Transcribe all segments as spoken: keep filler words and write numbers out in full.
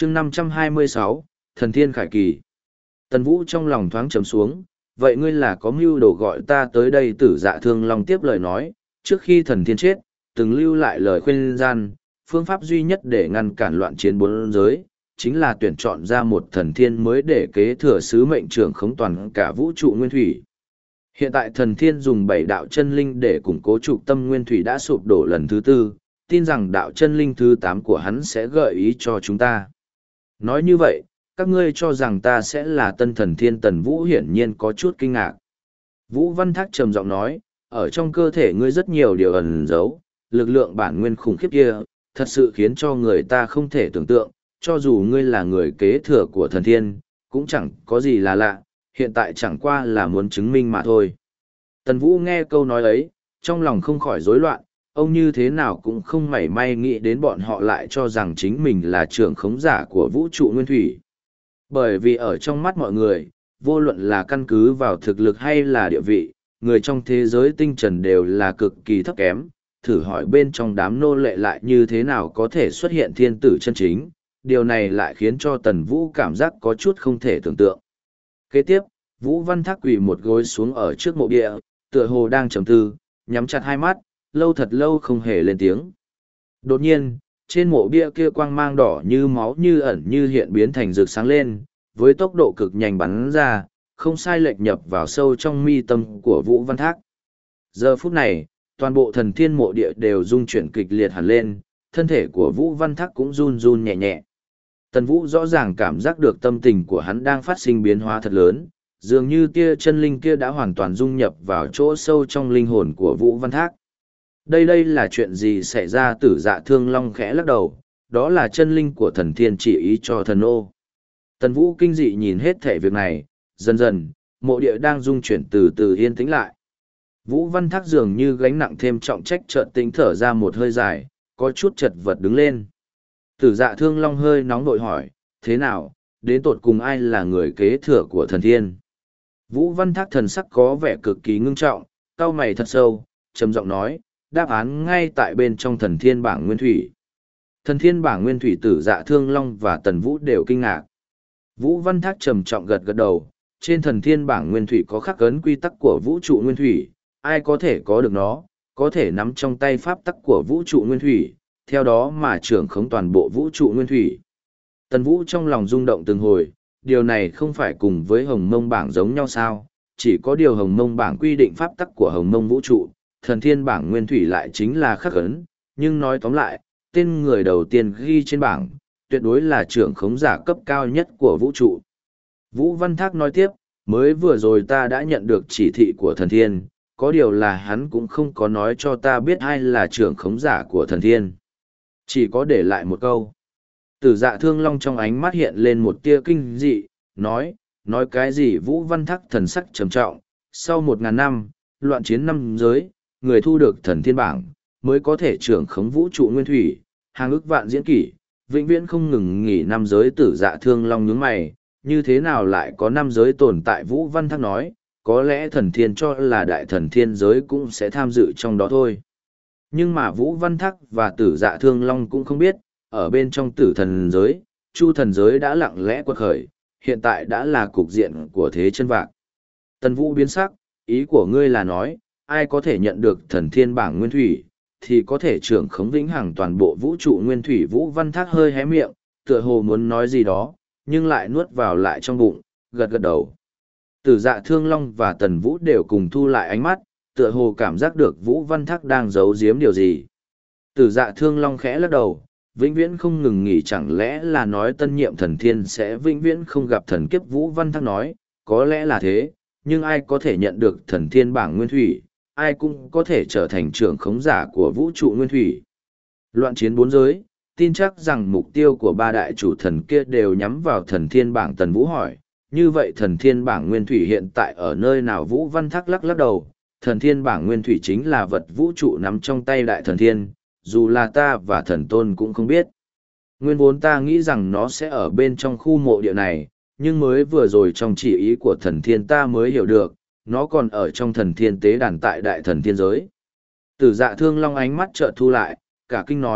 chương năm trăm hai mươi sáu, Thần Thiên Khải Kỳ. Tần Vũ trong lòng thoáng trầm xuống, vậy ngươi là có mưu đồ gọi ta tới đây? Tử Dạ Thương Long tiếp lời nói, trước khi thần thiên chết, từng lưu lại lời khuyên gian, phương pháp duy nhất để ngăn cản loạn chiến bốn giới, chính là tuyển chọn ra một thần thiên mới để kế thừa sứ mệnh trưởng khống toàn cả vũ trụ nguyên thủy. Hiện tại thần thiên dùng bảy đạo chân linh để củng cố trục tâm nguyên thủy đã sụp đổ lần thứ tư, tin rằng đạo chân linh thứ tám của hắn sẽ gợi ý cho chúng ta. Nói như vậy, các ngươi cho rằng ta sẽ là tân thần thiên? Tần Vũ hiển nhiên có chút kinh ngạc. Vũ Văn Thác trầm giọng nói, ở trong cơ thể ngươi rất nhiều điều ẩn giấu, lực lượng bản nguyên khủng khiếp kia, thật sự khiến cho người ta không thể tưởng tượng, cho dù ngươi là người kế thừa của thần thiên, cũng chẳng có gì là lạ, hiện tại chẳng qua là muốn chứng minh mà thôi. Tần Vũ nghe câu nói ấy, trong lòng không khỏi rối loạn, ông như thế nào cũng không mảy may nghĩ đến bọn họ lại cho rằng chính mình là trưởng khống giả của vũ trụ nguyên thủy. Bởi vì ở trong mắt mọi người, vô luận là căn cứ vào thực lực hay là địa vị, người trong thế giới tinh trần đều là cực kỳ thấp kém, thử hỏi bên trong đám nô lệ lại như thế nào có thể xuất hiện thiên tử chân chính, điều này lại khiến cho Tần Vũ cảm giác có chút không thể tưởng tượng. Kế tiếp, Vũ Văn Thác quỳ một gối xuống ở trước mộ địa, tựa hồ đang trầm tư, nhắm chặt hai mắt, lâu thật lâu không hề lên tiếng. Đột nhiên, trên mộ bia kia quang mang đỏ như máu như ẩn như hiện biến thành rực sáng lên, với tốc độ cực nhanh bắn ra, không sai lệch nhập vào sâu trong mi tâm của Vũ Văn Thác. Giờ phút này, toàn bộ thần thiên mộ địa đều rung chuyển kịch liệt hẳn lên, thân thể của Vũ Văn Thác cũng run run nhẹ nhẹ. Tần Vũ rõ ràng cảm giác được tâm tình của hắn đang phát sinh biến hóa thật lớn, dường như tia chân linh kia đã hoàn toàn dung nhập vào chỗ sâu trong linh hồn của Vũ Văn Thác. Đây đây là chuyện gì xảy ra? Tử Dạ Thương Long khẽ lắc đầu, đó là chân linh của thần thiên chỉ ý cho thần ô. Tần Vũ kinh dị nhìn hết thể việc này, dần dần, mộ địa đang rung chuyển từ từ yên tĩnh lại. Vũ Văn Thác dường như gánh nặng thêm trọng trách, chợt tĩnh thở ra một hơi dài, có chút chật vật đứng lên. Tử Dạ Thương Long hơi nóng vội hỏi, thế nào, đến tột cùng ai là người kế thừa của thần thiên? Vũ Văn Thác thần sắc có vẻ cực kỳ ngưng trọng, cau mày thật sâu, trầm giọng nói, đáp án ngay tại bên trong thần thiên bảng nguyên thủy. Thần thiên bảng nguyên thủy. Tử Dạ Thương Long và Tần Vũ đều kinh ngạc. Vũ Văn Thác trầm trọng gật gật đầu, trên thần thiên bảng nguyên thủy có khắc ấn quy tắc của vũ trụ nguyên thủy, ai có thể có được nó, có thể nắm trong tay pháp tắc của vũ trụ nguyên thủy, theo đó mà trưởng khống toàn bộ vũ trụ nguyên thủy. Tần Vũ trong lòng rung động từng hồi, điều này không phải cùng với Hồng Mông bảng giống nhau sao? Chỉ có điều Hồng Mông bảng quy định pháp tắc của Hồng Mông vũ trụ, thần thiên bảng nguyên thủy lại chính là khắc ấn, nhưng nói tóm lại, tên người đầu tiên ghi trên bảng, tuyệt đối là trưởng khống giả cấp cao nhất của vũ trụ. Vũ Văn Thác nói tiếp, mới vừa rồi ta đã nhận được chỉ thị của thần thiên, có điều là hắn cũng không có nói cho ta biết ai là trưởng khống giả của thần thiên. Chỉ có để lại một câu. Tử Dạ Thương Long trong ánh mắt hiện lên một tia kinh dị, nói, nói cái gì? Vũ Văn Thác thần sắc trầm trọng, sau một ngàn năm, loạn chiến năm giới, người thu được thần thiên bảng, mới có thể trưởng khống vũ trụ nguyên thủy, hàng ức vạn diễn kỷ, vĩnh viễn không ngừng nghỉ năm giới. Tử Dạ Thương Long nhướng mày, như thế nào lại có năm giới tồn tại? Vũ Văn Thác nói, có lẽ thần thiên cho là đại thần thiên giới cũng sẽ tham dự trong đó thôi. Nhưng mà Vũ Văn Thác và Tử Dạ Thương Long cũng không biết, ở bên trong tử thần giới, chu thần giới đã lặng lẽ quật khởi, hiện tại đã là cục diện của thế chân vạc. Tần Vũ biến sắc, ý của ngươi là nói, ai có thể nhận được thần thiên bảng nguyên thủy, thì có thể trưởng khống vĩnh hằng toàn bộ vũ trụ nguyên thủy. Vũ Văn Thác hơi hé miệng, tựa hồ muốn nói gì đó, nhưng lại nuốt vào lại trong bụng, gật gật đầu. Tử Dạ Thương Long và Tần Vũ đều cùng thu lại ánh mắt, tựa hồ cảm giác được Vũ Văn Thác đang giấu giếm điều gì. Tử Dạ Thương Long khẽ lắc đầu, vĩnh viễn không ngừng nghỉ, chẳng lẽ là nói tân nhiệm thần thiên sẽ vĩnh viễn không gặp thần kiếp? Vũ Văn Thác nói, có lẽ là thế, nhưng ai có thể nhận được thần thiên bảng nguyên thủy, ai cũng có thể trở thành trưởng khống giả của vũ trụ nguyên thủy. Loạn chiến bốn giới, tin chắc rằng mục tiêu của ba đại chủ thần kia đều nhắm vào thần thiên bảng. Tần Vũ hỏi, như vậy thần thiên bảng nguyên thủy hiện tại ở nơi nào? Vũ Văn Thác lắc lắc đầu, thần thiên bảng nguyên thủy chính là vật vũ trụ nắm trong tay đại thần thiên, dù là ta và thần tôn cũng không biết. Nguyên vốn ta nghĩ rằng nó sẽ ở bên trong khu mộ địa này, nhưng mới vừa rồi trong chỉ ý của thần thiên ta mới hiểu được, nó còn ở trong thần thiên tế đàn tại đại thần thiên giới. Tử Dạ Thương Long ánh mắt chợt thu lại, cả kinh nói,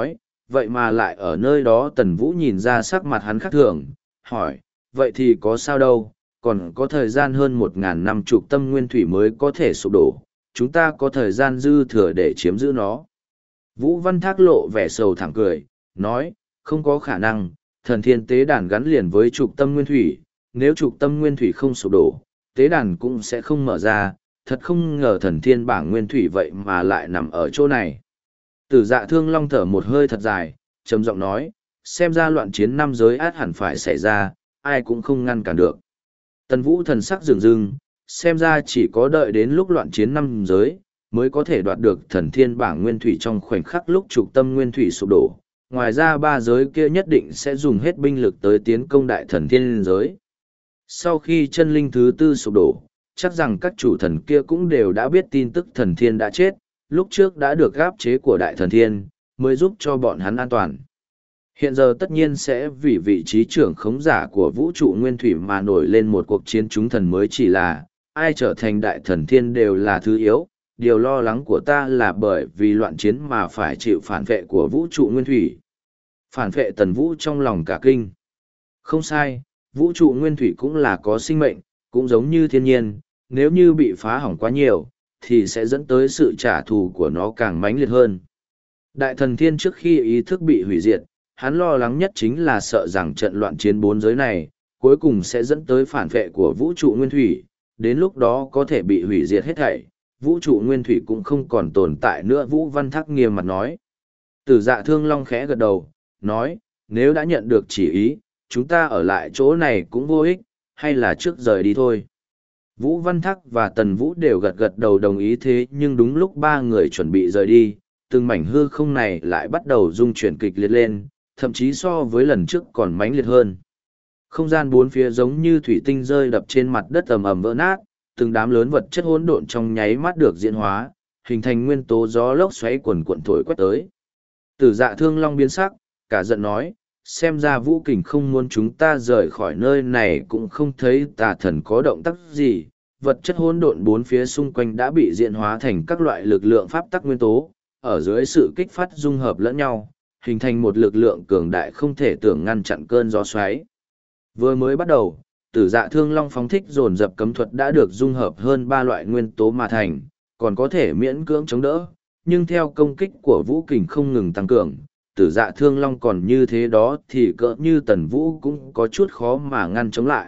vậy mà lại ở nơi đó. Tần Vũ nhìn ra sắc mặt hắn khác thường, hỏi, vậy thì có sao đâu, còn có thời gian hơn một ngàn năm chục tâm nguyên thủy mới có thể sụp đổ, chúng ta có thời gian dư thừa để chiếm giữ nó. Vũ Văn Thác lộ vẻ sầu thảm cười, nói, không có khả năng, thần thiên tế đàn gắn liền với trục tâm nguyên thủy, nếu trục tâm nguyên thủy không sụp đổ, tế đàn cũng sẽ không mở ra, thật không ngờ thần thiên bảng nguyên thủy vậy mà lại nằm ở chỗ này. Tử Dạ Thương Long thở một hơi thật dài, trầm giọng nói, xem ra loạn chiến năm giới át hẳn phải xảy ra, ai cũng không ngăn cản được. Tần Vũ thần sắc rừng rừng, xem ra chỉ có đợi đến lúc loạn chiến năm giới, mới có thể đoạt được thần thiên bảng nguyên thủy trong khoảnh khắc lúc trục tâm nguyên thủy sụp đổ. Ngoài ra ba giới kia nhất định sẽ dùng hết binh lực tới tiến công đại thần thiên giới. Sau khi chân linh thứ tư sụp đổ, chắc rằng các chủ thần kia cũng đều đã biết tin tức thần thiên đã chết, lúc trước đã được gáp chế của đại thần thiên, mới giúp cho bọn hắn an toàn. Hiện giờ tất nhiên sẽ vì vị trí trưởng khống giả của vũ trụ nguyên thủy mà nổi lên một cuộc chiến chúng thần mới, chỉ là ai trở thành đại thần thiên đều là thứ yếu. Điều lo lắng của ta là bởi vì loạn chiến mà phải chịu phản vệ của vũ trụ nguyên thủy. Phản vệ. Tần Vũ trong lòng cả kinh. Không sai, vũ trụ nguyên thủy cũng là có sinh mệnh, cũng giống như thiên nhiên, nếu như bị phá hỏng quá nhiều, thì sẽ dẫn tới sự trả thù của nó càng mãnh liệt hơn. Đại thần thiên trước khi ý thức bị hủy diệt, hắn lo lắng nhất chính là sợ rằng trận loạn chiến bốn giới này, cuối cùng sẽ dẫn tới phản vệ của vũ trụ nguyên thủy, đến lúc đó có thể bị hủy diệt hết thảy, vũ trụ nguyên thủy cũng không còn tồn tại nữa. Vũ Văn Thác nghiêm mặt nói. Tử Dạ Thương Long khẽ gật đầu, nói, nếu đã nhận được chỉ ý, chúng ta ở lại chỗ này cũng vô ích, hay là trước rời đi thôi. Vũ Văn Thác và Tần Vũ đều gật gật đầu đồng ý. Thế nhưng đúng lúc ba người chuẩn bị rời đi, từng mảnh hư không này lại bắt đầu rung chuyển kịch liệt lên, thậm chí so với lần trước còn mãnh liệt hơn. Không gian bốn phía giống như thủy tinh rơi đập trên mặt đất ầm ầm vỡ nát, từng đám lớn vật chất hỗn độn trong nháy mắt được diễn hóa, hình thành nguyên tố gió lốc xoáy quần cuộn thổi quét tới. Tử Dạ Thương Long biến sắc, cả giận nói, xem ra Vũ Kình không muốn chúng ta rời khỏi nơi này, cũng không thấy tà thần có động tác gì. Vật chất hỗn độn bốn phía xung quanh đã bị diễn hóa thành các loại lực lượng pháp tắc nguyên tố, ở dưới sự kích phát dung hợp lẫn nhau, hình thành một lực lượng cường đại không thể tưởng ngăn chặn cơn gió xoáy. Vừa mới bắt đầu, Tử Dạ Thương Long phóng thích dồn dập cấm thuật đã được dung hợp hơn ba loại nguyên tố mà thành, còn có thể miễn cưỡng chống đỡ, nhưng theo công kích của Vũ Kình không ngừng tăng cường, Tử Dạ Thương Long còn như thế đó thì cỡ như Tần Vũ cũng có chút khó mà ngăn chống lại.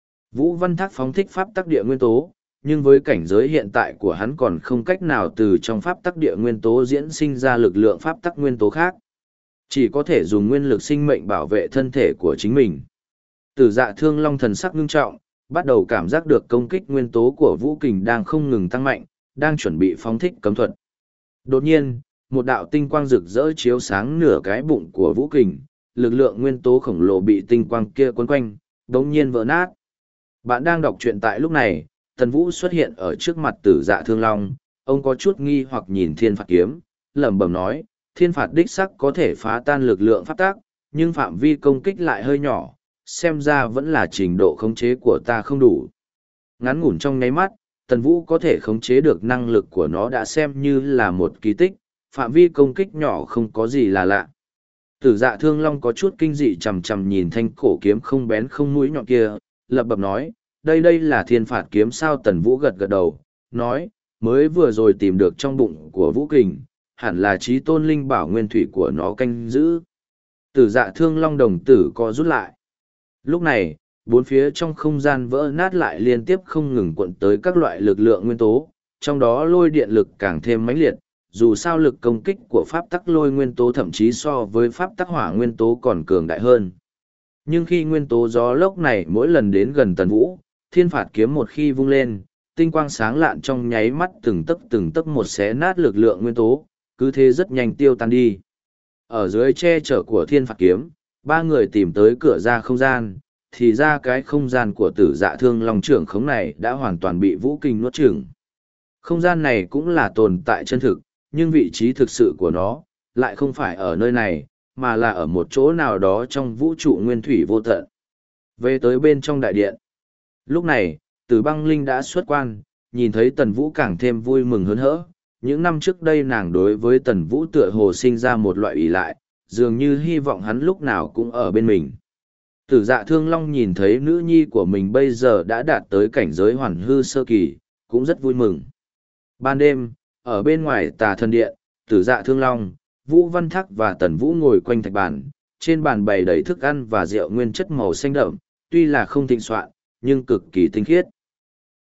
Vũ Văn Thác phóng thích pháp tắc địa nguyên tố, nhưng với cảnh giới hiện tại của hắn còn không cách nào từ trong pháp tắc địa nguyên tố diễn sinh ra lực lượng pháp tắc nguyên tố khác. Chỉ có thể dùng nguyên lực sinh mệnh bảo vệ thân thể của chính mình. Tử Dạ Thương Long thần sắc ngưng trọng, bắt đầu cảm giác được công kích nguyên tố của Vũ Kình đang không ngừng tăng mạnh, đang chuẩn bị phóng thích cấm thuật. Đột nhiên, một đạo tinh quang rực rỡ chiếu sáng nửa cái bụng của Vũ Kình, lực lượng nguyên tố khổng lồ bị tinh quang kia quấn quanh, đống nhiên vỡ nát. Bạn đang đọc truyện tại lúc này, Tần Vũ xuất hiện ở trước mặt Tử Dạ Thương Long, ông có chút nghi hoặc nhìn Thiên Phạt Kiếm, lẩm bẩm nói, Thiên Phạt đích sắc có thể phá tan lực lượng pháp tắc, nhưng phạm vi công kích lại hơi nhỏ, xem ra vẫn là trình độ khống chế của ta không đủ. Ngắn ngủn trong nháy mắt, Tần Vũ có thể khống chế được năng lực của nó đã xem như là một kỳ tích, phạm vi công kích nhỏ không có gì là lạ. Tử Dạ Thương Long có chút kinh dị chằm chằm nhìn thanh cổ kiếm không bén không mũi nhọn kia, lập bập nói, đây đây là Thiên Phạt Kiếm sao? Tần Vũ gật gật đầu, nói, mới vừa rồi tìm được trong bụng của Vũ Kình, hẳn là chí tôn linh bảo nguyên thủy của nó canh giữ. Tử Dạ Thương Long đồng tử co rút lại. Lúc này, bốn phía trong không gian vỡ nát lại liên tiếp không ngừng cuộn tới các loại lực lượng nguyên tố, trong đó lôi điện lực càng thêm mãnh liệt, dù sao lực công kích của pháp tắc lôi nguyên tố thậm chí so với pháp tắc hỏa nguyên tố còn cường đại hơn. Nhưng khi nguyên tố gió lốc này mỗi lần đến gần Tần Vũ, Thiên Phạt Kiếm một khi vung lên, tinh quang sáng lạn trong nháy mắt từng tấc từng tấc một xé nát lực lượng nguyên tố, cứ thế rất nhanh tiêu tan đi. Ở dưới che chở của Thiên Phạt Kiếm, ba người tìm tới cửa ra không gian, thì ra cái không gian của Tử Dạ Thương Long trưởng khống này đã hoàn toàn bị Vũ Kình nuốt chửng. Không gian này cũng là tồn tại chân thực, nhưng vị trí thực sự của nó lại không phải ở nơi này, mà là ở một chỗ nào đó trong vũ trụ nguyên thủy vô tận. Về tới bên trong đại điện. Lúc này, Tử Băng Linh đã xuất quan, nhìn thấy Tần Vũ càng thêm vui mừng hớn hỡ. Những năm trước đây nàng đối với Tần Vũ tựa hồ sinh ra một loại ỷ lại, dường như hy vọng hắn lúc nào cũng ở bên mình. Tử dạ thương long nhìn thấy nữ nhi của mình bây giờ đã đạt tới cảnh giới hoàn hư sơ kỳ, cũng rất vui mừng. Ban đêm, ở bên ngoài tà thần điện, tử dạ thương long, Vũ Văn Thác và Tần Vũ ngồi quanh thạch bàn, trên bàn bày đầy thức ăn và rượu nguyên chất màu xanh đậm, tuy là không thịnh soạn, nhưng cực kỳ tinh khiết.